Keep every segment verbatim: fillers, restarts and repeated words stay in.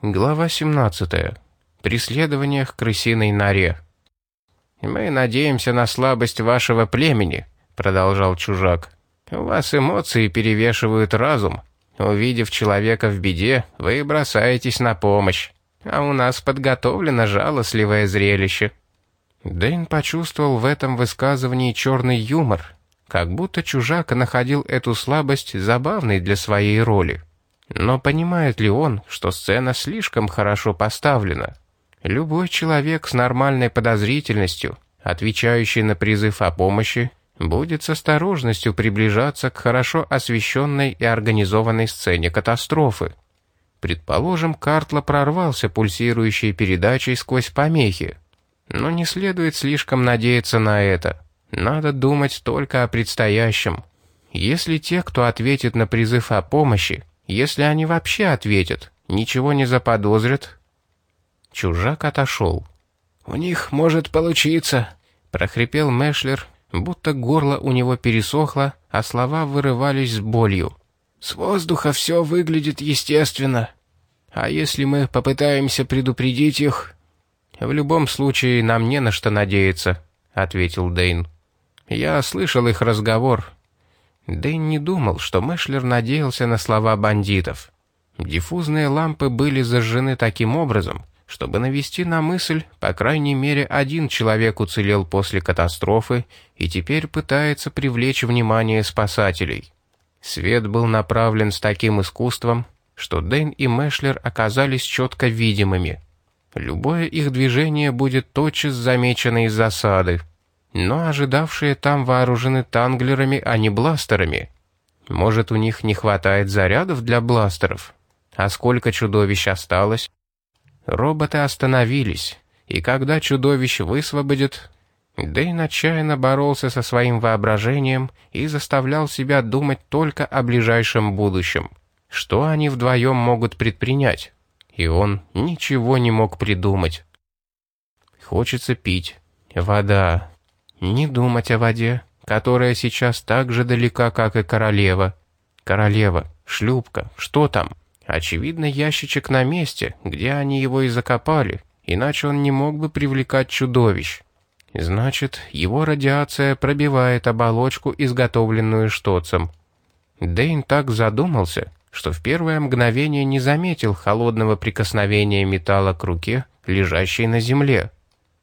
Глава семнадцатая. Преследование к крысиной норе. «Мы надеемся на слабость вашего племени», — продолжал чужак. «У вас эмоции перевешивают разум. Увидев человека в беде, вы бросаетесь на помощь. А у нас подготовлено жалостливое зрелище». Дэйн почувствовал в этом высказывании черный юмор, как будто чужак находил эту слабость забавной для своей роли. Но понимает ли он, что сцена слишком хорошо поставлена? Любой человек с нормальной подозрительностью, отвечающий на призыв о помощи, будет с осторожностью приближаться к хорошо освещенной и организованной сцене катастрофы. Предположим, Картла прорвался пульсирующей передачей сквозь помехи. Но не следует слишком надеяться на это. Надо думать только о предстоящем. Если те, кто ответит на призыв о помощи, если они вообще ответят, ничего не заподозрят. Чужак отошел. «У них может получиться», — прохрипел Мэшлер, будто горло у него пересохло, а слова вырывались с болью. «С воздуха все выглядит естественно. А если мы попытаемся предупредить их...» «В любом случае, нам не на что надеяться», — ответил Дэйн. «Я слышал их разговор». Дэйн не думал, что Мэшлер надеялся на слова бандитов. Диффузные лампы были зажжены таким образом, чтобы навести на мысль, по крайней мере, один человек уцелел после катастрофы и теперь пытается привлечь внимание спасателей. Свет был направлен с таким искусством, что Дэйн и Мэшлер оказались четко видимыми. Любое их движение будет тотчас замечено из засады. Но ожидавшие там вооружены танглерами, а не бластерами. Может, у них не хватает зарядов для бластеров? А сколько чудовищ осталось? Роботы остановились, и когда чудовищ высвободят... Дэйн отчаянно боролся со своим воображением и заставлял себя думать только о ближайшем будущем. Что они вдвоем могут предпринять? И он ничего не мог придумать. Хочется пить. Вода. Не думать о воде, которая сейчас так же далека, как и королева. Королева, шлюпка, что там? Очевидно, ящичек на месте, где они его и закопали, иначе он не мог бы привлекать чудовищ. Значит, его радиация пробивает оболочку, изготовленную Штоцем. Дэйн так задумался, что в первое мгновение не заметил холодного прикосновения металла к руке, лежащей на земле.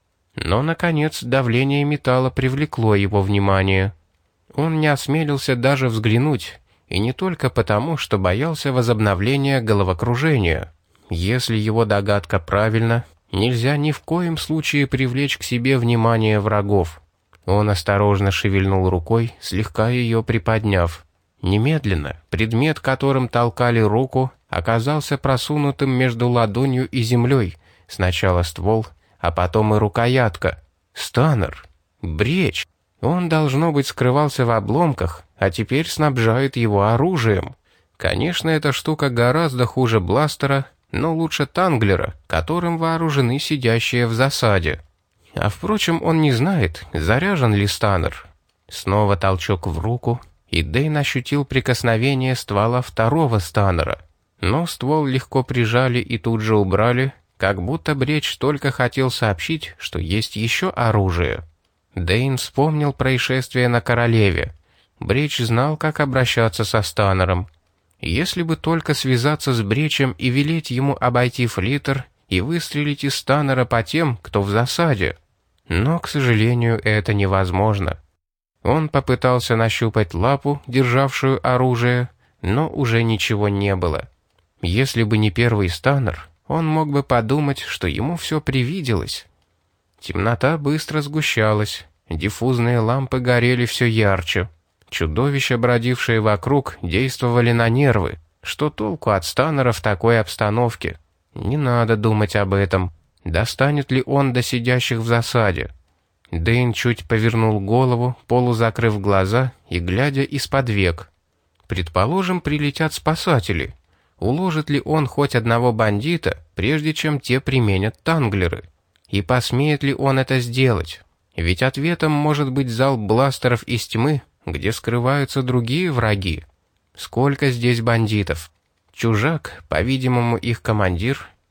Но, наконец, давление металла привлекло его внимание. Он не осмелился даже взглянуть, и не только потому, что боялся возобновления головокружения. Если его догадка правильна, нельзя ни в коем случае привлечь к себе внимание врагов. Он осторожно шевельнул рукой, слегка ее приподняв. Немедленно предмет, которым толкали руку, оказался просунутым между ладонью и землей, сначала ствол, а потом и рукоятка. Станнер. Бречь. Он, должно быть, скрывался в обломках, а теперь снабжает его оружием. Конечно, эта штука гораздо хуже бластера, но лучше танглера, которым вооружены сидящие в засаде. А впрочем, он не знает, заряжен ли станнер. Снова толчок в руку, и Дэйн ощутил прикосновение ствола второго станнера. Но ствол легко прижали и тут же убрали, как будто Бречь только хотел сообщить, что есть еще оружие. Дэйн вспомнил происшествие на Королеве. Бречь знал, как обращаться со станнером. Если бы только связаться с Бречем и велеть ему обойти флиттер и выстрелить из станнера по тем, кто в засаде. Но, к сожалению, это невозможно. Он попытался нащупать лапу, державшую оружие, но уже ничего не было. Если бы не первый станнер, он мог бы подумать, что ему все привиделось. Темнота быстро сгущалась, диффузные лампы горели все ярче. Чудовища, бродившие вокруг, действовали на нервы. Что толку от станнера в такой обстановке? Не надо думать об этом. Достанет ли он до сидящих в засаде? Дэйн чуть повернул голову, полузакрыв глаза и глядя из-под век. Предположим, прилетят спасатели. Уложит ли он хоть одного бандита, прежде чем те применят танглеры? И посмеет ли он это сделать? Ведь ответом может быть залп бластеров из тьмы, где скрываются другие враги. Сколько здесь бандитов? Чужак, по-видимому, их командир,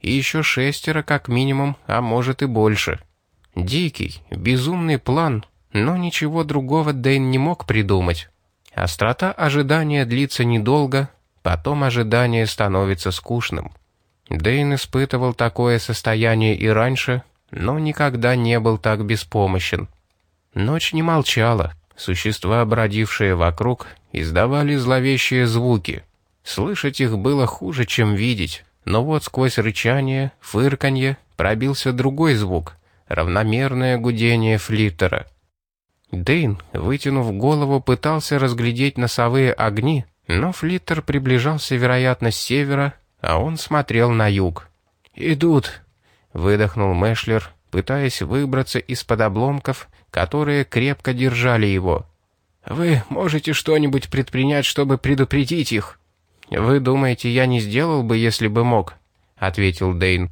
и еще шестеро как минимум, а может и больше. Дикий, безумный план, но ничего другого Дэйн не мог придумать. Острота ожидания длится недолго, потом ожидание становится скучным. Дэйн испытывал такое состояние и раньше, но никогда не был так беспомощен. Ночь не молчала, существа, бродившие вокруг, издавали зловещие звуки. Слышать их было хуже, чем видеть, но вот сквозь рычание, фырканье пробился другой звук — равномерное гудение флиттера. Дэйн, вытянув голову, пытался разглядеть носовые огни, но флиттер приближался, вероятно, с севера, а он смотрел на юг. «Идут!» — выдохнул Мэшлер, пытаясь выбраться из-под обломков, которые крепко держали его. «Вы можете что-нибудь предпринять, чтобы предупредить их?» «Вы думаете, я не сделал бы, если бы мог?» — ответил Дэйн.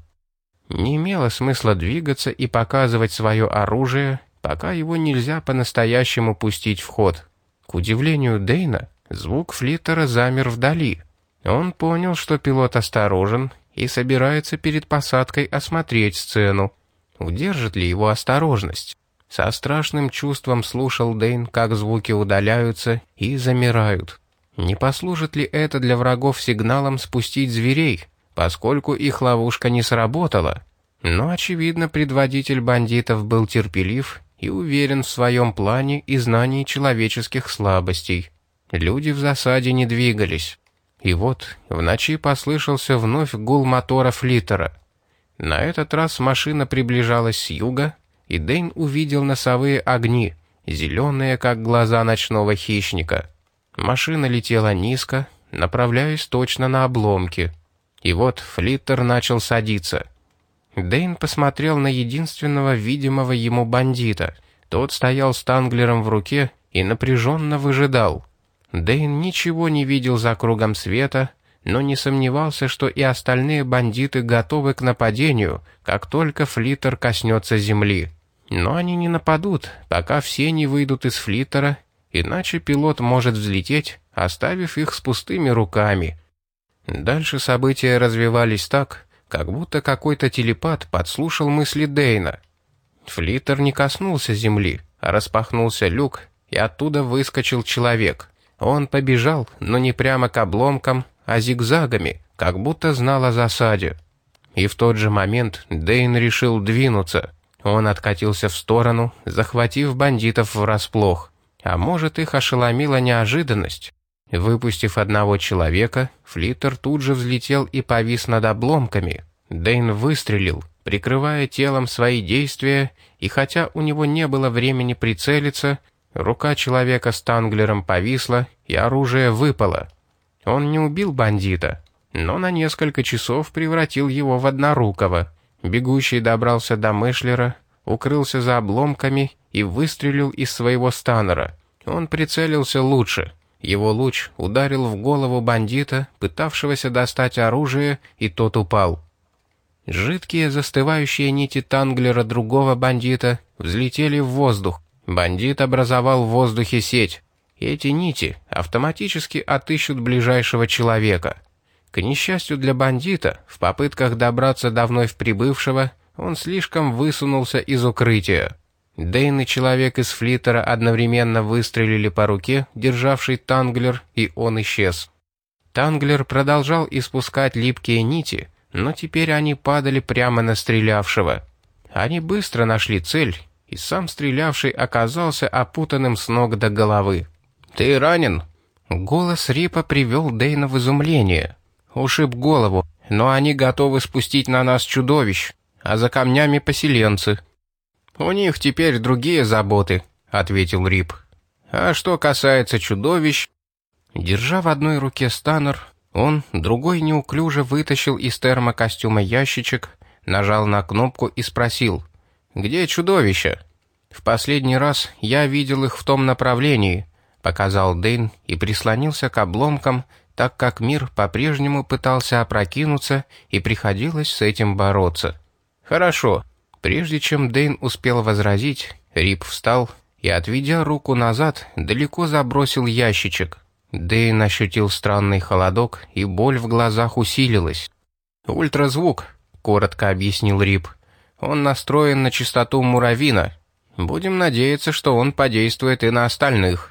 Не имело смысла двигаться и показывать свое оружие, пока его нельзя по-настоящему пустить в ход. К удивлению Дэйна, звук флиттера замер вдали. Он понял, что пилот осторожен и собирается перед посадкой осмотреть сцену. Удержит ли его осторожность? Со страшным чувством слушал Дэйн, как звуки удаляются и замирают. Не послужит ли это для врагов сигналом спустить зверей, поскольку их ловушка не сработала? Но, очевидно, предводитель бандитов был терпелив и уверен в своем плане и знании человеческих слабостей. Люди в засаде не двигались. И вот в ночи послышался вновь гул мотора флиттера. На этот раз машина приближалась с юга, и Дэйн увидел носовые огни, зеленые, как глаза ночного хищника. Машина летела низко, направляясь точно на обломки. И вот флиттер начал садиться. Дэйн посмотрел на единственного видимого ему бандита. Тот стоял с танглером в руке и напряженно выжидал. Дэйн ничего не видел за кругом света, но не сомневался, что и остальные бандиты готовы к нападению, как только флиттер коснется земли. Но они не нападут, пока все не выйдут из флиттера, иначе пилот может взлететь, оставив их с пустыми руками. Дальше события развивались так, как будто какой-то телепат подслушал мысли Дэйна. Флиттер не коснулся земли, а распахнулся люк, и оттуда выскочил человек. Он побежал, но не прямо к обломкам, а зигзагами, как будто знал о засаде. И в тот же момент Дэйн решил двинуться. Он откатился в сторону, захватив бандитов врасплох. А может, их ошеломила неожиданность. Выпустив одного человека, флиттер тут же взлетел и повис над обломками. Дэйн выстрелил, прикрывая телом свои действия, и хотя у него не было времени прицелиться, рука человека с танглером повисла, и оружие выпало. Он не убил бандита, но на несколько часов превратил его в однорукого. Бегущий добрался до Мэшлера, укрылся за обломками и выстрелил из своего станнера. Он прицелился лучше. Его луч ударил в голову бандита, пытавшегося достать оружие, и тот упал. Жидкие застывающие нити танглера другого бандита взлетели в воздух. Бандит образовал в воздухе сеть. Эти нити автоматически отыщут ближайшего человека. К несчастью для бандита, в попытках добраться до вновь прибывшего, он слишком высунулся из укрытия. Дэйн и человек из флиттера одновременно выстрелили по руке, державшей танглер, и он исчез. Танглер продолжал испускать липкие нити, но теперь они падали прямо на стрелявшего. Они быстро нашли цель, и сам стрелявший оказался опутанным с ног до головы. «Ты ранен?» Голос Рипа привел Дэйна в изумление. «Ушиб голову, но они готовы спустить на нас чудовищ, а за камнями поселенцы». «У них теперь другие заботы», — ответил Рип. «А что касается чудовищ...» Держа в одной руке станнер, он другой неуклюже вытащил из термокостюма ящичек, нажал на кнопку и спросил: «Где чудовища?» «В последний раз я видел их в том направлении», — показал Дэйн и прислонился к обломкам, так как мир по-прежнему пытался опрокинуться и приходилось с этим бороться. «Хорошо». Прежде чем Дэйн успел возразить, Рип встал и, отведя руку назад, далеко забросил ящичек. Дэйн ощутил странный холодок, и боль в глазах усилилась. «Ультразвук», — коротко объяснил Рип. «Он настроен на частоту Муравина. Будем надеяться, что он подействует и на остальных».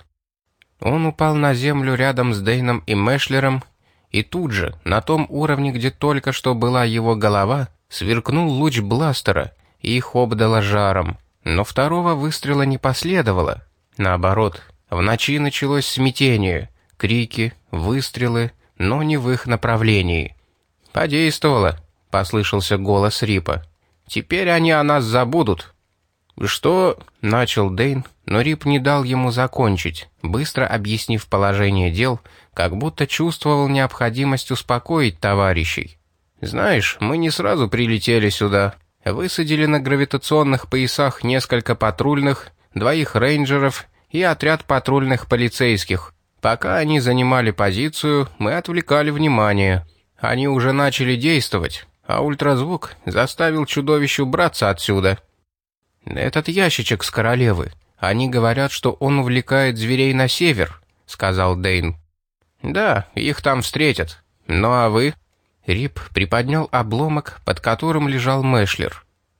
Он упал на землю рядом с Дейном и Мэшлером, и тут же, на том уровне, где только что была его голова, сверкнул луч бластера, и их обдало жаром. Но второго выстрела не последовало. Наоборот, в ночи началось смятение, крики, выстрелы, но не в их направлении. «Подействовало», — послышался голос Рипа. «Теперь они о нас забудут». «Что?» — начал Дейн, но Рип не дал ему закончить, быстро объяснив положение дел, как будто чувствовал необходимость успокоить товарищей. «Знаешь, мы не сразу прилетели сюда. Высадили на гравитационных поясах несколько патрульных, двоих рейнджеров и отряд патрульных полицейских. Пока они занимали позицию, мы отвлекали внимание. Они уже начали действовать, а ультразвук заставил чудовище убраться отсюда». «Этот ящичек с королевы. Они говорят, что он увлекает зверей на север», — сказал Дейн. «Да, их там встретят. Ну а вы?» Рип приподнял обломок, под которым лежал Мэшлер.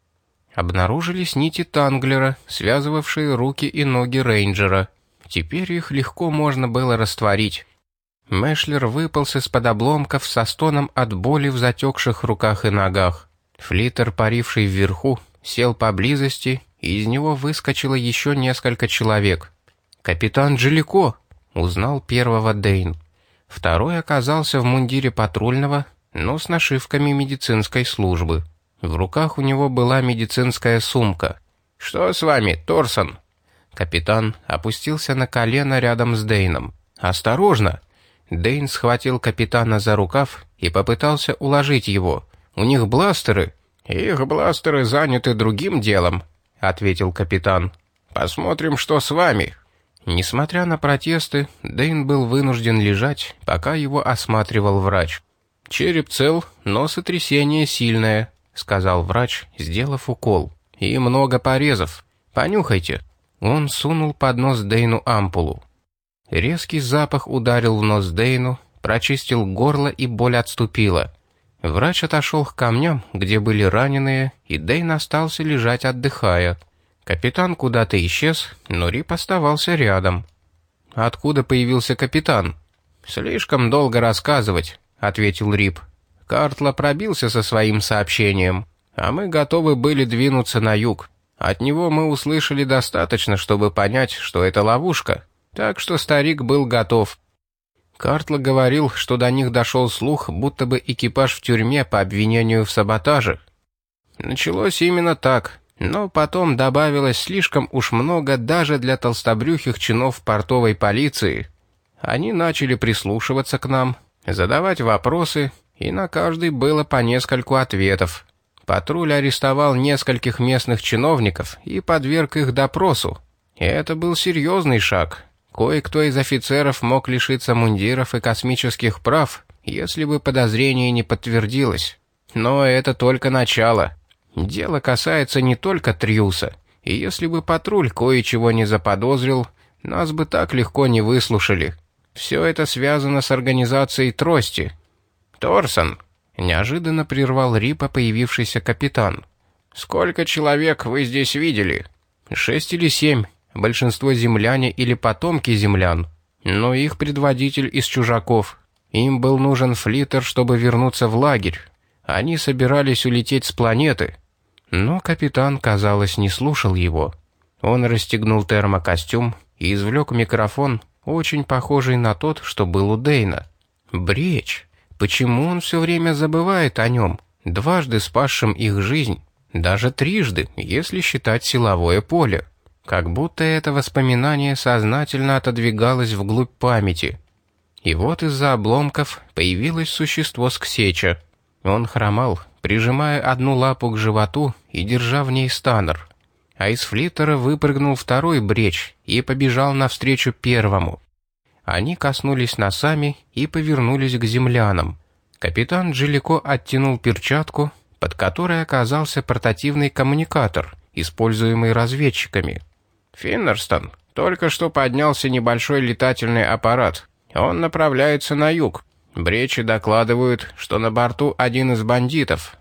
Обнаружились нити Танглера, связывавшие руки и ноги рейнджера. Теперь их легко можно было растворить. Мэшлер выполз из-под обломков со стоном от боли в затекших руках и ногах. Флиттер, паривший вверху, сел поблизости, и из него выскочило еще несколько человек. «Капитан Джелико!» — узнал первого Дейн. Второй оказался в мундире патрульного, но с нашивками медицинской службы. В руках у него была медицинская сумка. «Что с вами, Торсон?» Капитан опустился на колено рядом с Дейном. «Осторожно!» Дейн схватил капитана за рукав и попытался уложить его. «У них бластеры!» «Их бластеры заняты другим делом», — ответил капитан. «Посмотрим, что с вами». Несмотря на протесты, Дейн был вынужден лежать, пока его осматривал врач. «Череп цел, но сотрясение сильное», — сказал врач, сделав укол. «И много порезов. Понюхайте». Он сунул под нос Дейну ампулу. Резкий запах ударил в нос Дейну, прочистил горло, и боль отступила. Врач отошел к камням, где были раненые, и Дейн остался лежать, отдыхая. Капитан куда-то исчез, но Рип оставался рядом. «Откуда появился капитан?» «Слишком долго рассказывать», — ответил Рип. «Картла пробился со своим сообщением, а мы готовы были двинуться на юг. От него мы услышали достаточно, чтобы понять, что это ловушка, так что старик был готов». Картла говорил, что до них дошел слух, будто бы экипаж в тюрьме по обвинению в саботаже. Началось именно так, но потом добавилось слишком уж много даже для толстобрюхих чинов портовой полиции. Они начали прислушиваться к нам, задавать вопросы, и на каждый было по нескольку ответов. Патруль арестовал нескольких местных чиновников и подверг их допросу. И это был серьезный шаг. Кое-кто из офицеров мог лишиться мундиров и космических прав, если бы подозрение не подтвердилось. Но это только начало. Дело касается не только Триуса, и если бы патруль кое-чего не заподозрил, нас бы так легко не выслушали. Все это связано с организацией трости. «Торсон!» — неожиданно прервал Рипа появившийся капитан. «Сколько человек вы здесь видели?» «Шесть или семь. Большинство земляне или потомки землян, но их предводитель из чужаков. Им был нужен флиттер, чтобы вернуться в лагерь. Они собирались улететь с планеты». Но капитан, казалось, не слушал его. Он расстегнул термокостюм и извлек микрофон, очень похожий на тот, что был у Дейна. Бречь! Почему он все время забывает о нем, дважды спасшим их жизнь, даже трижды, если считать силовое поле? Как будто это воспоминание сознательно отодвигалось вглубь памяти. И вот из-за обломков появилось существо с ксеча. Он хромал, прижимая одну лапу к животу и держа в ней станер. А из флиттера выпрыгнул второй бреч и побежал навстречу первому. Они коснулись носами и повернулись к землянам. Капитан Джелико оттянул перчатку, под которой оказался портативный коммуникатор, используемый разведчиками. «Финнерстон, только что поднялся небольшой летательный аппарат. Он направляется на юг. Бречи докладывают, что на борту один из бандитов.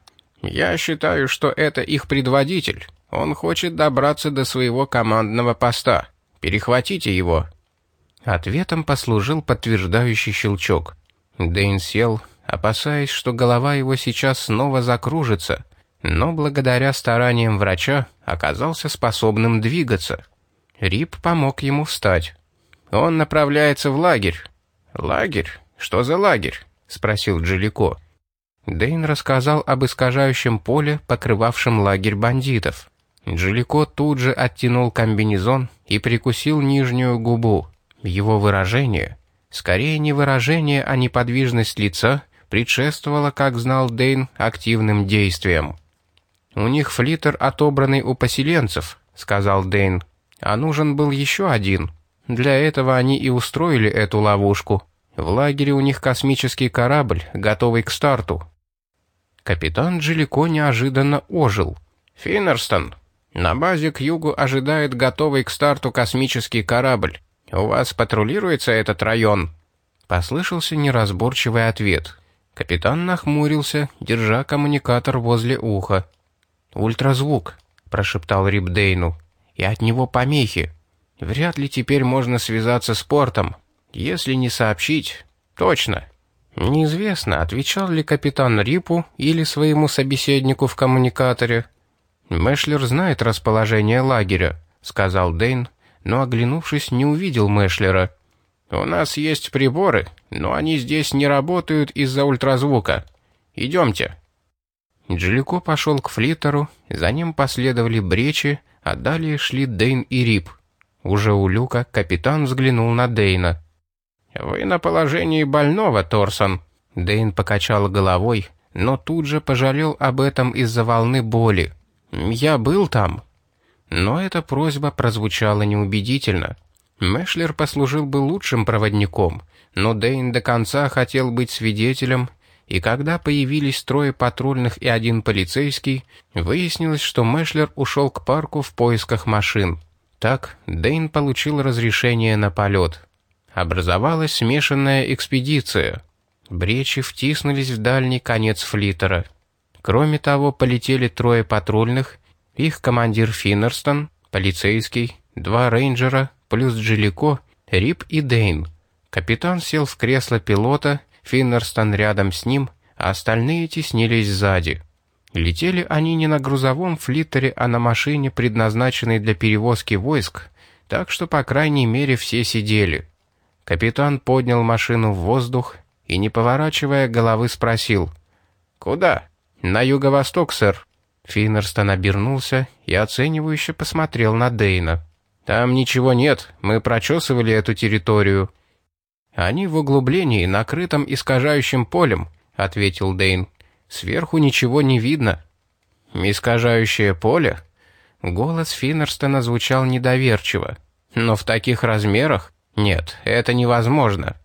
Я считаю, что это их предводитель. Он хочет добраться до своего командного поста. Перехватите его». Ответом послужил подтверждающий щелчок. Дэйн сел, опасаясь, что голова его сейчас снова закружится, но благодаря стараниям врача оказался способным двигаться. Рип помог ему встать. «Он направляется в лагерь». «Лагерь? Что за лагерь?» — спросил Джалико. Дэйн рассказал об искажающем поле, покрывавшем лагерь бандитов. Джалико тут же оттянул комбинезон и прикусил нижнюю губу. Его выражение, скорее не выражение, а неподвижность лица, предшествовало, как знал Дэйн, активным действиям. «У них флиттер, отобранный у поселенцев», — сказал Дэйн. «А нужен был еще один. Для этого они и устроили эту ловушку. В лагере у них космический корабль, готовый к старту». Капитан Джалико неожиданно ожил. «Финнерстон, на базе к югу ожидает готовый к старту космический корабль. У вас патрулируется этот район?» Послышался неразборчивый ответ. Капитан нахмурился, держа коммуникатор возле уха. «Ультразвук», — прошептал Рип Дэйну, — «и от него помехи. Вряд ли теперь можно связаться с портом. Если не сообщить...» «Точно». Неизвестно, отвечал ли капитан Рипу или своему собеседнику в коммуникаторе. «Мэшлер знает расположение лагеря», — сказал Дэйн, но, оглянувшись, не увидел Мэшлера. «У нас есть приборы, но они здесь не работают из-за ультразвука. Идемте». Джалико пошел к флиттеру, за ним последовали Бречи, а далее шли Дэйн и Рип. Уже у люка капитан взглянул на Дэйна. «Вы на положении больного, Торсон». Дэйн покачал головой, но тут же пожалел об этом из-за волны боли. «Я был там». Но эта просьба прозвучала неубедительно. Мэшлер послужил бы лучшим проводником, но Дэйн до конца хотел быть свидетелем, и когда появились трое патрульных и один полицейский, выяснилось, что Мэшлер ушел к парку в поисках машин. Так Дэйн получил разрешение на полет. Образовалась смешанная экспедиция. Бречи втиснулись в дальний конец флиттера. Кроме того, полетели трое патрульных, их командир Финнерстон, полицейский, два рейнджера, плюс Джалико, Рип и Дэйн. Капитан сел в кресло пилота, Финнерстон рядом с ним, а остальные теснились сзади. Летели они не на грузовом флиттере, а на машине, предназначенной для перевозки войск, так что, по крайней мере, все сидели. Капитан поднял машину в воздух и, не поворачивая головы, спросил: «Куда?» «На юго-восток, сэр». Финнерстон обернулся и оценивающе посмотрел на Дэйна. «Там ничего нет, мы прочесывали эту территорию». «Они в углублении, накрытом искажающим полем», — ответил Дэйн. «Сверху ничего не видно». «Искажающее поле?» Голос Финнерстона звучал недоверчиво. «Но в таких размерах? Нет, это невозможно».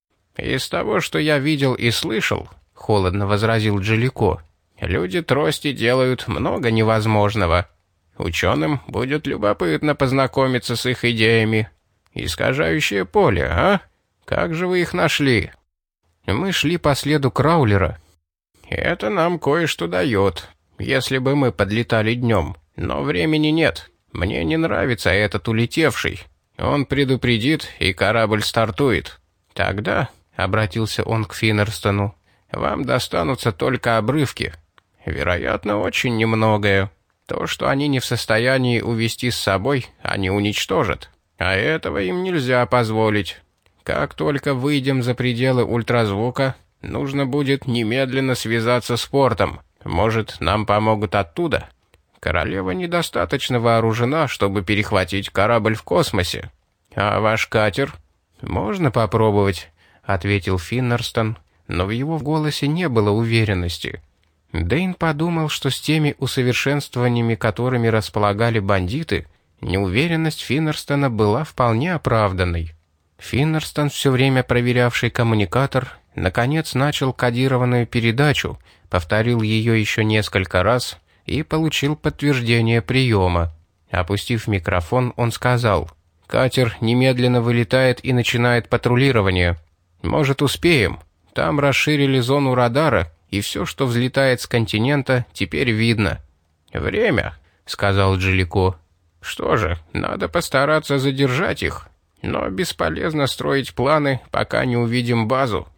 «Из того, что я видел и слышал», — холодно возразил Джалико, «люди трости делают много невозможного. Ученым будет любопытно познакомиться с их идеями. Искажающее поле, а? Как же вы их нашли?» «Мы шли по следу Краулера». «Это нам кое-что дает, если бы мы подлетали днем. Но времени нет. Мне не нравится этот улетевший. Он предупредит, и корабль стартует. Тогда, — обратился он к Финнерстону, — вам достанутся только обрывки. Вероятно, очень немногое. То, что они не в состоянии увезти с собой, они уничтожат. А этого им нельзя позволить. Как только выйдем за пределы ультразвука, нужно будет немедленно связаться с портом. Может, нам помогут оттуда? Королева недостаточно вооружена, чтобы перехватить корабль в космосе. А ваш катер? Можно попробовать, — ответил Финнерстон, но в его голосе не было уверенности. Дэйн подумал, что с теми усовершенствованиями, которыми располагали бандиты, неуверенность Финнерстона была вполне оправданной. Финнерстон, все время проверявший коммуникатор, наконец начал кодированную передачу, повторил ее еще несколько раз и получил подтверждение приема. Опустив микрофон, он сказал: «Катер немедленно вылетает и начинает патрулирование. Может, успеем? Там расширили зону радара, и все, что взлетает с континента, теперь видно. «Время», — сказал Джилико. «Что же, надо постараться задержать их. Но бесполезно строить планы, пока не увидим базу».